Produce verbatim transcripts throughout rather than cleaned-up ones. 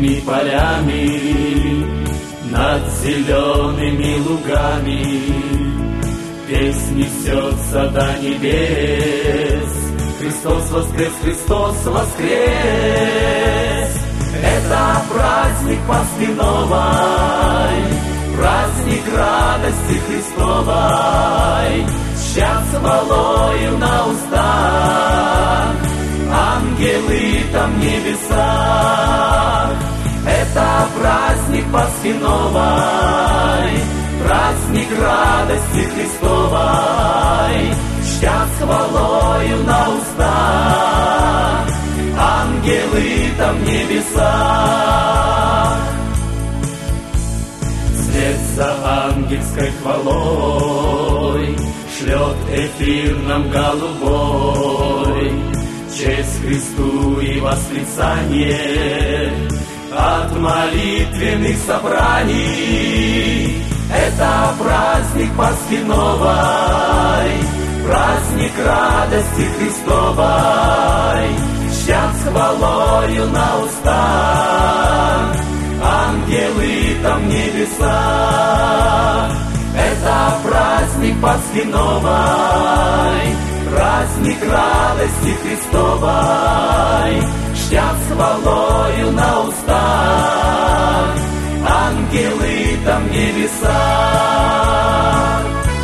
чистыми полями, над зелеными лугами. Песнь несется до небес. Христос воскрес, Христос воскрес. Это праздник Пасхи новой, праздник радости Христовой, ща хвалою на устах, ангелы там в небесах. Это праздник Пасхи новой, праздник радости Христовой, ща хвалою на устах, ангелы там в небесах. Вслед за ангельской хвалой шлет эфир нам голубой честь Христу и восклицание от молитвенных собраний. Это праздник Пасхи новой, праздник радости Христовой, ща хвалою на устах, ангелы там в небесах. Это праздник Пасхи новой, праздник радости Христовой, ща хвалою на устах, ангелы там в небесах.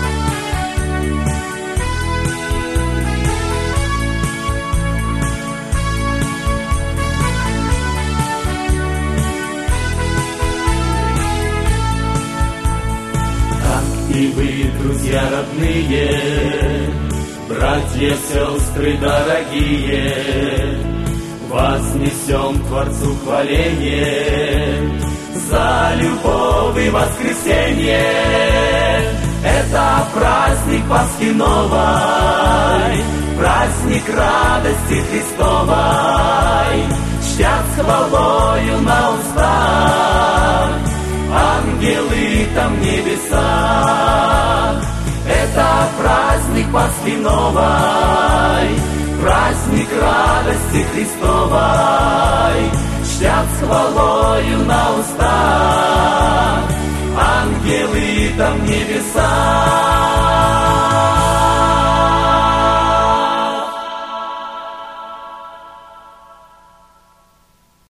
И вы, друзья родные, братья, сестры дорогие, вознесем Творцу хваление за любовь и воскресенье. Это праздник Пасхи новой, праздник радости Христовой, ща хвалою на устах, ангелы там в небесах. Это праздник Пасхи новой, праздник радости Христовой, ща хвалою на устах, ангелы там в небесах.